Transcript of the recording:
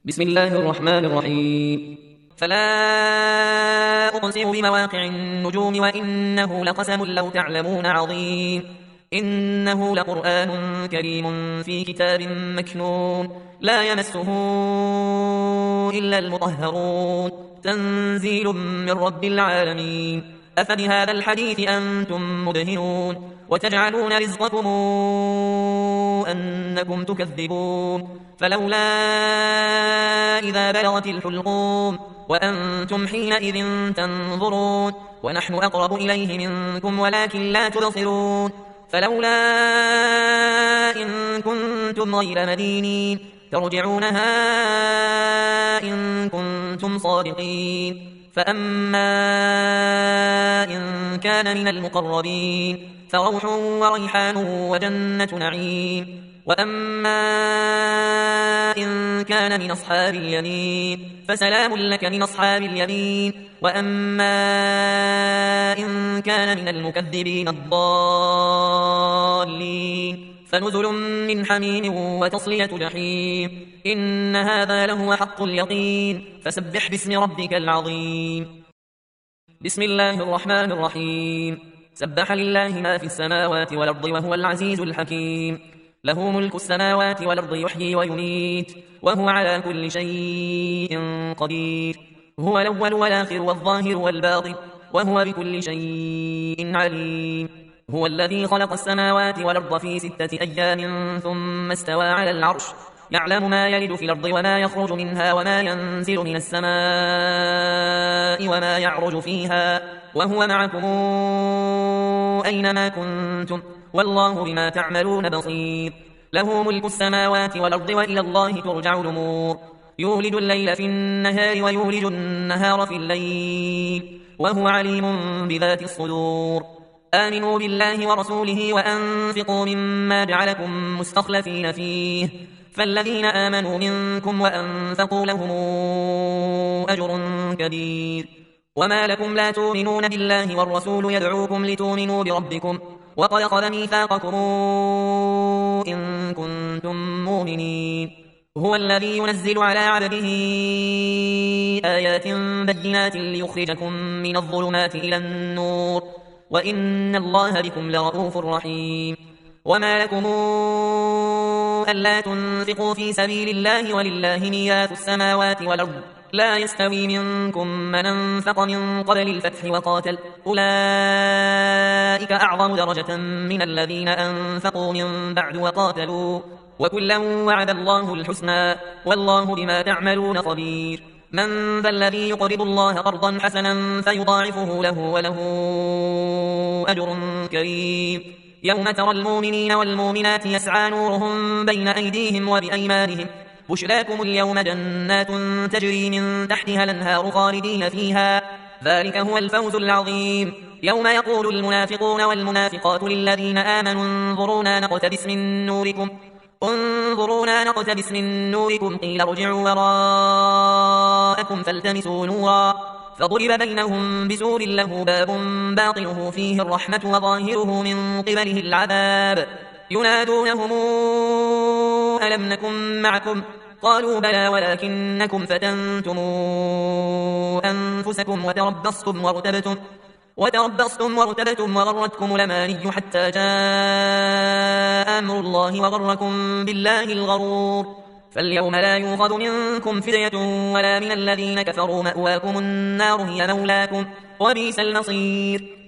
بسم الله الرحمن الرحيم. فلا أقسم بمواقع النجوم وإنه لقسم لو تعلمون عظيم. إنه لقرآن كريم في كتاب مكنون لا يمسه إلا المطهرون تنزيل من رب العالمين. أفبهذا الحديث أنتم مدهنون وتجعلون رزقكم أنكم تكذبون. فلولا إذا بلغت الحلقوم وأنتم حينئذ تنظرون ونحن أقرب إليه منكم ولكن لا تبصرون. فلولا إن كنتم غير مدينين ترجعونها إن كنتم صادقين. فأما إن كان من المقربين فروح وريحان وجنة نعيم. وأما إن كان من أصحاب اليمين فسلام لك من أصحاب اليمين. وأما إن كان من المكذبين الضالين فنزل من حميم وتصلية جحيم. إن هذا لهو حق اليقين فسبح باسم ربك العظيم. بسم الله الرحمن الرحيم. سبح لله ما في السماوات والأرض وهو العزيز الحكيم. له ملك السماوات والأرض يحيي ويميت وهو على كل شيء قدير. هو الأول والآخر والظاهر والباطن وهو بكل شيء عليم. هو الذي خلق السماوات والأرض في 6 أيام ثم استوى على العرش يعلم ما يلد في الأرض وما يخرج منها وما ينزل من السماء وما يعرج فيها وهو معكم أينما كنتم والله بما تعملون بصير. له ملك السماوات والأرض وإلى الله ترجع الأمور. يولج الليل في النهار ويولج النهار في الليل وهو عليم بذات الصدور. آمنوا بالله ورسوله وأنفقوا مما جعلكم مستخلفين فيه فالذين آمنوا منكم وأنفقوا لهم أجر كبير. وما لكم لا تؤمنون بالله والرسول يدعوكم لتؤمنوا بربكم وقد أخذ ميثاقكم إن كنتم مؤمنين. هو الذي ينزل على عبده آيات بينات ليخرجكم من الظلمات إلى النور وإن الله بكم لرؤوف رحيم. وما لكم ألا تنفقوا في سبيل الله ولله ميراث السماوات والأرض لا يستوي منكم من أنفق من قبل الفتح وقاتل أولئك أعظم درجة من الذين أنفقوا من بعد وقاتلوا وكلا وعد الله الحسنى والله بما تعملون خبير. من ذا الذي يقرض الله قرضا حسنا فيضاعفه له وله أجر كريم. يوم ترى المؤمنين والمؤمنات يسعى نورهم بين أيديهم وبأيمانهم بشراكم اليوم جنات تجري من تحتها الأنهار خالدين فيها ذلك هو الفوز العظيم. يوم يقول المنافقون والمنافقات للذين آمنوا انظرونا نقتبس من نوركم قيل ارجعوا وراءكم فالتمسوا نورا فضرب بينهم بسور له باب باطنه فيه الرحمة وظاهره من قبله العذاب. ينادونهم ألم نكن معكم قالوا بلى ولكنكم فتنتم أنفسكم وتربصتم وارتبتم وغرتكم الأماني حتى جاء أمر الله وغركم بالله الغرور. فاليوم لا يؤخذ منكم فدية ولا من الذين كفروا مأواكم النار هي مولاكم وبئس المصير.